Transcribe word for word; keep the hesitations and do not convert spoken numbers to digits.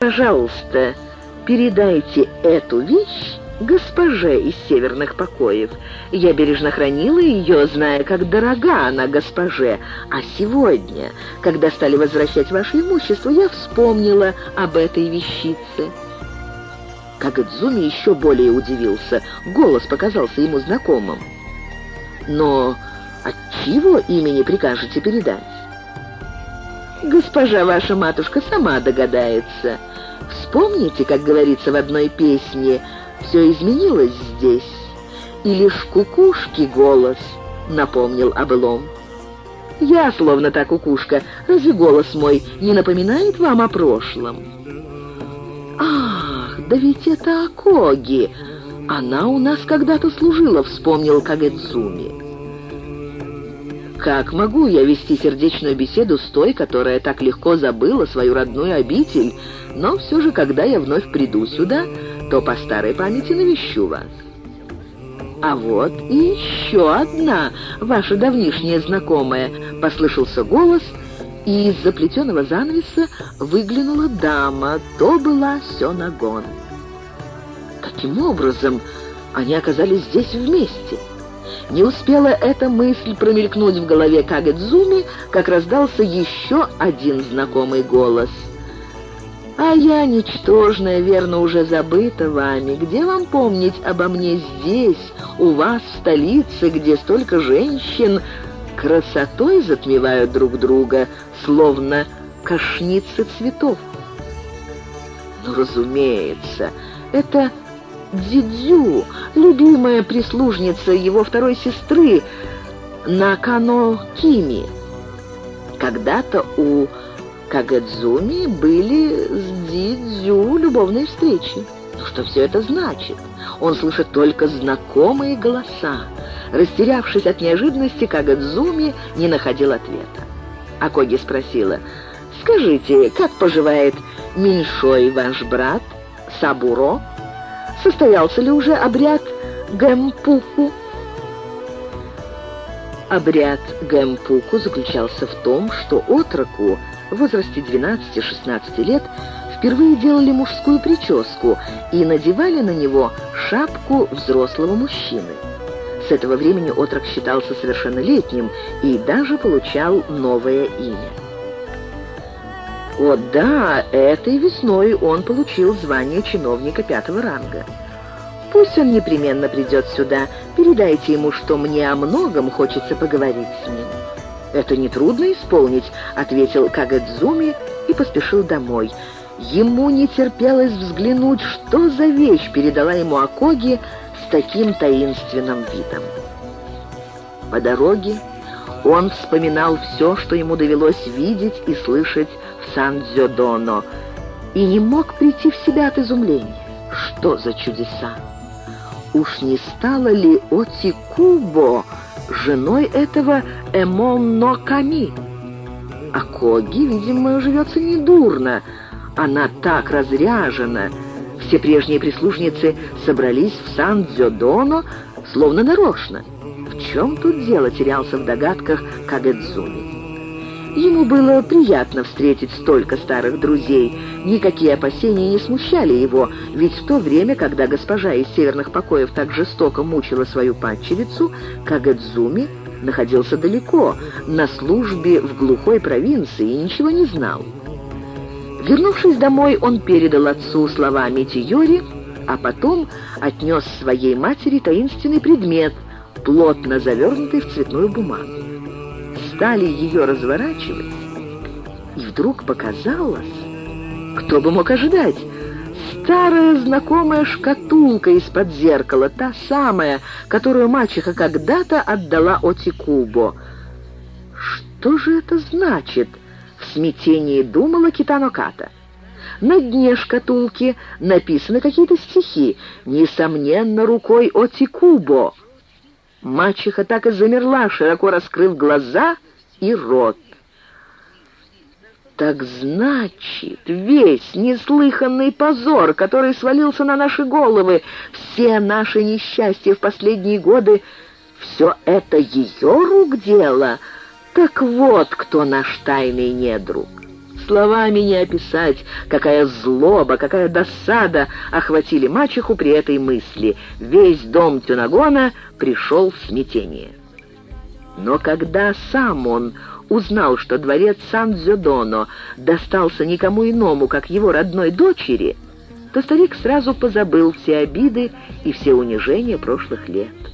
Пожалуйста, передайте эту вещь госпоже из северных покоев. Я бережно хранила ее, зная, как дорога она госпоже. А сегодня, когда стали возвращать ваше имущество, я вспомнила об этой вещице». Кагадзуми еще более удивился. Голос показался ему знакомым. «Но от чьего имени прикажете передать?» «Госпожа ваша матушка сама догадается. Вспомните, как говорится в одной песне, все изменилось здесь, и лишь кукушки голос напомнил о былом. Я словно та кукушка, разве голос мой не напоминает вам о прошлом?» «Ах, да ведь это Акоги! Она у нас когда-то служила», — вспомнил Кагадзуми. «Как могу я вести сердечную беседу с той, которая так легко забыла свою родную обитель, но все же, когда я вновь приду сюда, то по старой памяти навещу вас?» «А вот и еще одна ваша давнишняя знакомая», — послышался голос, и из заплетенного занавеса выглянула дама. То была Сёнагон. Каким образом они оказались здесь вместе? Не успела эта мысль промелькнуть в голове Кагадзуми, как раздался еще один знакомый голос. «А я, ничтожная, верно, уже забыта вами. Где вам помнить обо мне здесь, у вас, в столице, где столько женщин красотой затмевают друг друга, словно кошницы цветов?» Ну, разумеется, это Дзидзю, любимая прислужница его второй сестры Накано Кими. Когда-то у Кагадзуми были с Дзидзю любовные встречи. Но что все это значит? Он слышит только знакомые голоса. Растерявшись от неожиданности, Кагадзуми не находил ответа. Акоги спросила: «Скажите, как поживает меньшой ваш брат Сабуро? Состоялся ли уже обряд гэмпуку?» Обряд гэмпуку заключался в том, что отроку в возрасте двенадцати-шестнадцати лет впервые делали мужскую прическу и надевали на него шапку взрослого мужчины. С этого времени отрок считался совершеннолетним и даже получал новое имя. О да, этой весной он получил звание чиновника пятого ранга. Пусть он непременно придет сюда. Передайте ему, что мне о многом хочется поговорить с ним. «Это нетрудно исполнить», — ответил Кагадзуми и поспешил домой. Ему не терпелось взглянуть, что за вещь передала ему Акоги с таким таинственным видом. По дороге он вспоминал все, что ему довелось видеть и слышать в Сан-Дзёдоно, и не мог прийти в себя от изумления. Что за чудеса? Уж не стала ли Отикубо женой этого Эмон-но Ками? Акоги, видимо, живется недурно. Она так разряжена. Все прежние прислужницы собрались в Сан-Дзёдоно, словно нарочно. В чем тут дело, терялся в догадках Кагадзуми. Ему было приятно встретить столько старых друзей. Никакие опасения не смущали его, ведь в то время, когда госпожа из северных покоев так жестоко мучила свою падчерицу, Кагадзуми находился далеко, на службе в глухой провинции, и ничего не знал. Вернувшись домой, он передал отцу слова Митиёри, а потом отнес своей матери таинственный предмет, плотно завернутый в цветную бумагу. Стали ее разворачивать, и вдруг показалось, кто бы мог ожидать, старая знакомая шкатулка из-под зеркала, та самая, которую мачеха когда-то отдала Отикубо. Что же это значит? В смятении думала Китано Ката. На дне шкатулки написаны какие-то стихи, несомненно, рукой Отикубо. Мачеха так и замерла, широко раскрыв глаза и рот. Так значит, весь неслыханный позор, который свалился на наши головы, все наши несчастья в последние годы, все это ее рук дело? Так вот, кто наш тайный недруг. Словами не описать, какая злоба, какая досада охватили мачеху при этой мысли. Весь дом Тюнагона пришел в смятение. Но когда сам он узнал, что дворец Сан-Дзёдоно достался никому иному, как его родной дочери, то старик сразу позабыл все обиды и все унижения прошлых лет.